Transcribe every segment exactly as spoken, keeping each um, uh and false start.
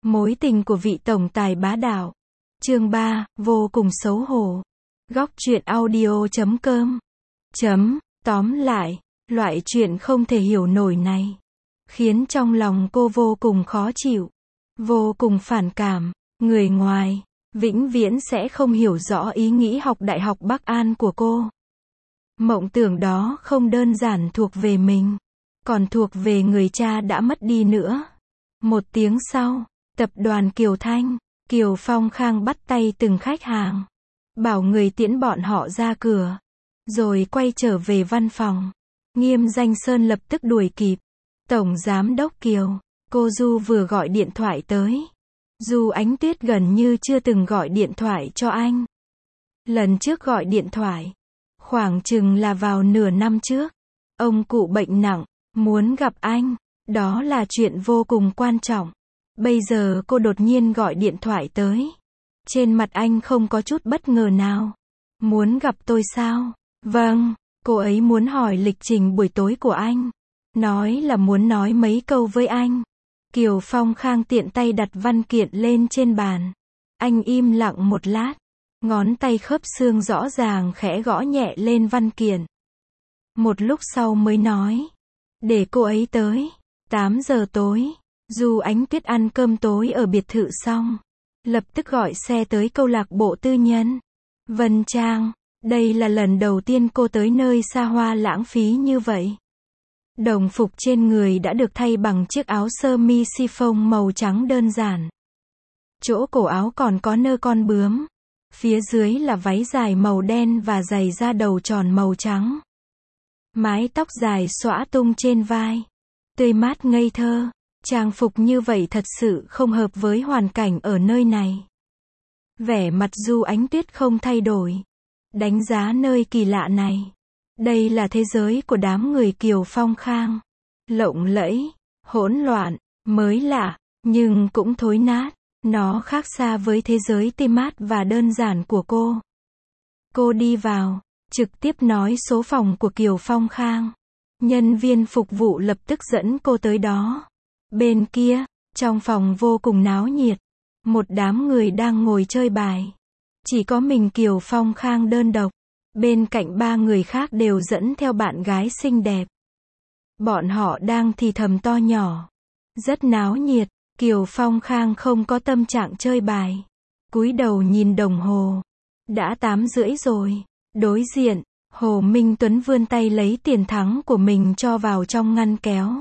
Mối tình của vị tổng tài bá đạo. Chương ba, vô cùng xấu hổ. Góc truyện audio chấm com. Chấm, tóm lại, loại chuyện không thể hiểu nổi này khiến trong lòng cô vô cùng khó chịu, vô cùng phản cảm. Người ngoài vĩnh viễn sẽ không hiểu rõ ý nghĩ học Đại học Bắc An của cô. Mộng tưởng đó không đơn giản thuộc về mình, còn thuộc về người cha đã mất đi nữa. Một tiếng sau, tập đoàn Kiều Thanh, Kiều Phong Khang bắt tay từng khách hàng, bảo người tiễn bọn họ ra cửa, rồi quay trở về văn phòng. Nghiêm Danh Sơn lập tức đuổi kịp. Tổng Giám đốc Kiều, cô Du vừa gọi điện thoại tới. Du Ánh Tuyết gần như chưa từng gọi điện thoại cho anh. Lần trước gọi điện thoại, khoảng chừng là vào nửa năm trước. Ông cụ bệnh nặng, muốn gặp anh, đó là chuyện vô cùng quan trọng. Bây giờ cô đột nhiên gọi điện thoại tới. Trên mặt anh không có chút bất ngờ nào. Muốn gặp tôi sao? Vâng, cô ấy muốn hỏi lịch trình buổi tối của anh. Nói là muốn nói mấy câu với anh. Kiều Phong Khang tiện tay đặt văn kiện lên trên bàn. Anh im lặng một lát. Ngón tay khớp xương rõ ràng khẽ gõ nhẹ lên văn kiện. Một lúc sau mới nói. Để cô ấy tới. tám giờ tối. Du Ánh Tuyết ăn cơm tối ở biệt thự xong, lập tức gọi xe tới câu lạc bộ tư nhân Vân Trang. Đây là lần đầu tiên cô tới nơi xa hoa lãng phí như vậy. Đồng phục trên người đã được thay bằng chiếc áo sơ mi chiffon màu trắng đơn giản. Chỗ cổ áo còn có nơ con bướm. Phía dưới là váy dài màu đen và giày da đầu tròn màu trắng. Mái tóc dài xõa tung trên vai. Tươi mát ngây thơ. Trang phục như vậy thật sự không hợp với hoàn cảnh ở nơi này. Vẻ mặt Du Ánh Tuyết không thay đổi. Đánh giá nơi kỳ lạ này. Đây là thế giới của đám người Kiều Phong Khang. Lộng lẫy, hỗn loạn, mới lạ, nhưng cũng thối nát. Nó khác xa với thế giới tươi mát và đơn giản của cô. Cô đi vào, trực tiếp nói số phòng của Kiều Phong Khang. Nhân viên phục vụ lập tức dẫn cô tới đó. Bên kia, trong phòng vô cùng náo nhiệt. Một đám người đang ngồi chơi bài. Chỉ có mình Kiều Phong Khang đơn độc. Bên cạnh ba người khác đều dẫn theo bạn gái xinh đẹp. Bọn họ đang thì thầm to nhỏ. Rất náo nhiệt. Kiều Phong Khang không có tâm trạng chơi bài. Cúi đầu nhìn đồng hồ. Đã tám rưỡi rồi. Đối diện, Hồ Minh Tuấn vươn tay lấy tiền thắng của mình cho vào trong ngăn kéo.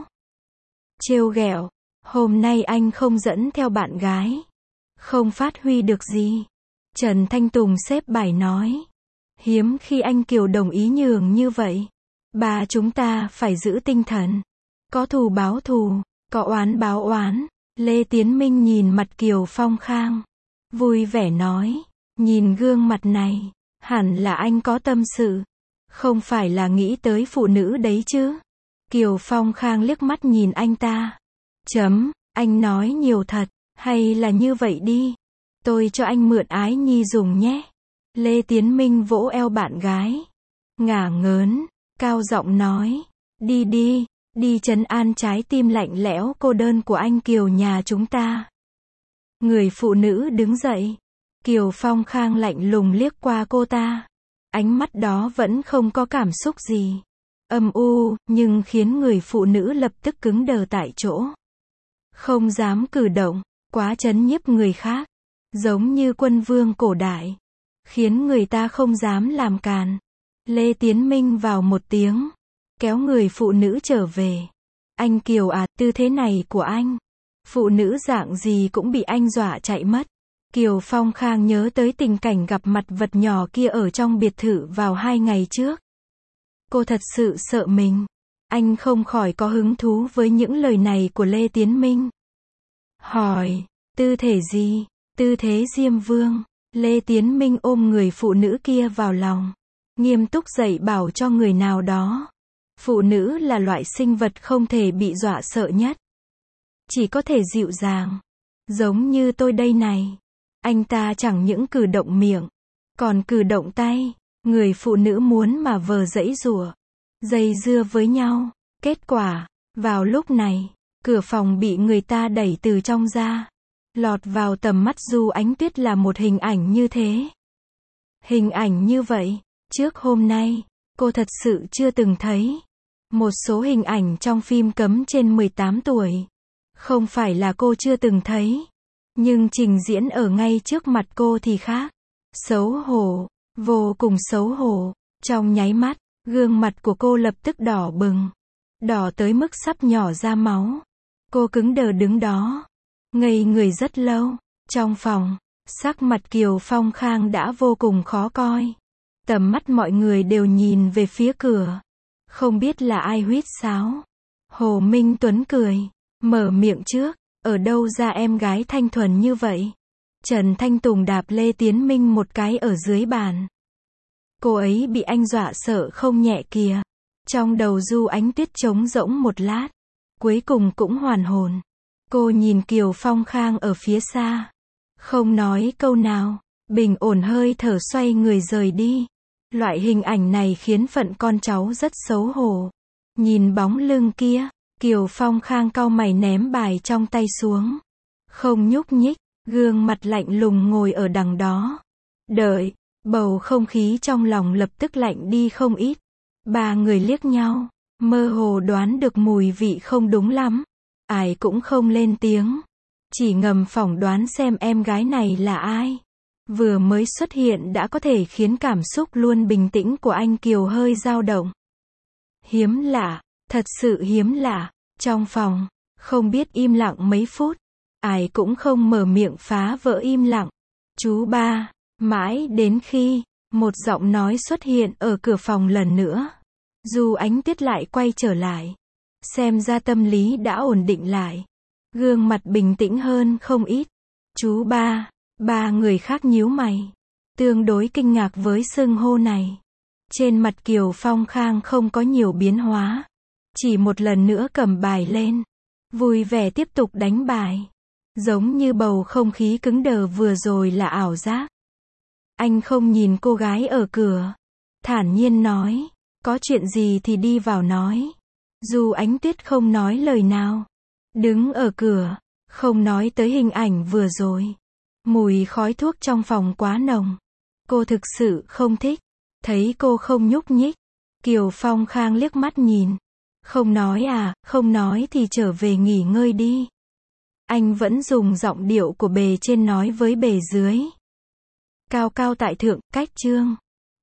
Trêu ghẹo, hôm nay anh không dẫn theo bạn gái. Không phát huy được gì. Trần Thanh Tùng xếp bài nói. Hiếm khi anh Kiều đồng ý nhường như vậy. Bà chúng ta phải giữ tinh thần. Có thù báo thù, có oán báo oán. Lê Tiến Minh nhìn mặt Kiều Phong Khang. Vui vẻ nói. Nhìn gương mặt này, hẳn là anh có tâm sự. Không phải là nghĩ tới phụ nữ đấy chứ. Kiều Phong Khang liếc mắt nhìn anh ta. Chấm, anh nói nhiều thật, hay là như vậy đi. Tôi cho anh mượn Ái Nhi dùng nhé. Lê Tiến Minh vỗ eo bạn gái. Ngả ngớn, cao giọng nói. Đi đi, đi trấn an trái tim lạnh lẽo cô đơn của anh Kiều nhà chúng ta. Người phụ nữ đứng dậy. Kiều Phong Khang lạnh lùng liếc qua cô ta. Ánh mắt đó vẫn không có cảm xúc gì. Âm u, nhưng khiến người phụ nữ lập tức cứng đờ tại chỗ. Không dám cử động, quá chấn nhiếp người khác. Giống như quân vương cổ đại. Khiến người ta không dám làm càn. Lê Tiến Minh vào một tiếng. Kéo người phụ nữ trở về. Anh Kiều à, tư thế này của anh. Phụ nữ dạng gì cũng bị anh dọa chạy mất. Kiều Phong Khang nhớ tới tình cảnh gặp mặt vật nhỏ kia ở trong biệt thự vào hai ngày trước. Cô thật sự sợ mình. Anh không khỏi có hứng thú với những lời này của Lê Tiến Minh. Hỏi, tư thế gì? Tư thế Diêm Vương. Lê Tiến Minh ôm người phụ nữ kia vào lòng. Nghiêm túc dạy bảo cho người nào đó. Phụ nữ là loại sinh vật không thể bị dọa sợ nhất. Chỉ có thể dịu dàng. Giống như tôi đây này. Anh ta chẳng những cử động miệng, còn cử động tay. Người phụ nữ muốn mà vờ giãy giụa, dây dưa với nhau. Kết quả, vào lúc này, cửa phòng bị người ta đẩy từ trong ra. Lọt vào tầm mắt Du Ánh Tuyết là một hình ảnh như thế. Hình ảnh như vậy, trước hôm nay, cô thật sự chưa từng thấy. Một số hình ảnh trong phim cấm trên mười tám tuổi. Không phải là cô chưa từng thấy. Nhưng trình diễn ở ngay trước mặt cô thì khác. Xấu hổ, vô cùng xấu hổ. Trong nháy mắt, gương mặt của cô lập tức đỏ bừng. Đỏ tới mức sắp nhỏ ra máu. Cô cứng đờ đứng đó. Ngây người rất lâu. Trong phòng, sắc mặt Kiều Phong Khang đã vô cùng khó coi. Tầm mắt mọi người đều nhìn về phía cửa. Không biết là ai huýt sáo. Hồ Minh Tuấn cười. Mở miệng trước. Ở đâu ra em gái thanh thuần như vậy? Trần Thanh Tùng đạp Lê Tiến Minh một cái ở dưới bàn. Cô ấy bị anh dọa sợ không nhẹ kìa. Trong đầu Du Ánh Tuyết trống rỗng một lát. Cuối cùng cũng hoàn hồn. Cô nhìn Kiều Phong Khang ở phía xa. Không nói câu nào. Bình ổn hơi thở xoay người rời đi. Loại hình ảnh này khiến phận con cháu rất xấu hổ. Nhìn bóng lưng kia, Kiều Phong Khang cau mày ném bài trong tay xuống. Không nhúc nhích, gương mặt lạnh lùng ngồi ở đằng đó. Đợi, bầu không khí trong lòng lập tức lạnh đi không ít. Ba người liếc nhau, mơ hồ đoán được mùi vị không đúng lắm. Ai cũng không lên tiếng. Chỉ ngầm phỏng đoán xem em gái này là ai. Vừa mới xuất hiện đã có thể khiến cảm xúc luôn bình tĩnh của anh Kiều hơi dao động. Hiếm lạ, thật sự hiếm lạ. Trong phòng, không biết im lặng mấy phút. Ai cũng không mở miệng phá vỡ im lặng. Chú ba, mãi đến khi, một giọng nói xuất hiện ở cửa phòng lần nữa. Du Ánh Tuyết lại quay trở lại. Xem ra tâm lý đã ổn định lại. Gương mặt bình tĩnh hơn không ít. Chú ba. Ba người khác nhíu mày. Tương đối kinh ngạc với xưng hô này. Trên mặt Kiều Phong Khang không có nhiều biến hóa. Chỉ một lần nữa cầm bài lên. Vui vẻ tiếp tục đánh bài. Giống như bầu không khí cứng đờ vừa rồi là ảo giác. Anh không nhìn cô gái ở cửa. Thản nhiên nói. Có chuyện gì thì đi vào nói. Du Ánh Tuyết không nói lời nào. Đứng ở cửa. Không nói tới hình ảnh vừa rồi. Mùi khói thuốc trong phòng quá nồng. Cô thực sự không thích. Thấy cô không nhúc nhích. Kiều Phong Khang liếc mắt nhìn. Không nói à, không nói thì trở về nghỉ ngơi đi. Anh vẫn dùng giọng điệu của bề trên nói với bề dưới. Cao cao tại thượng, cách chương.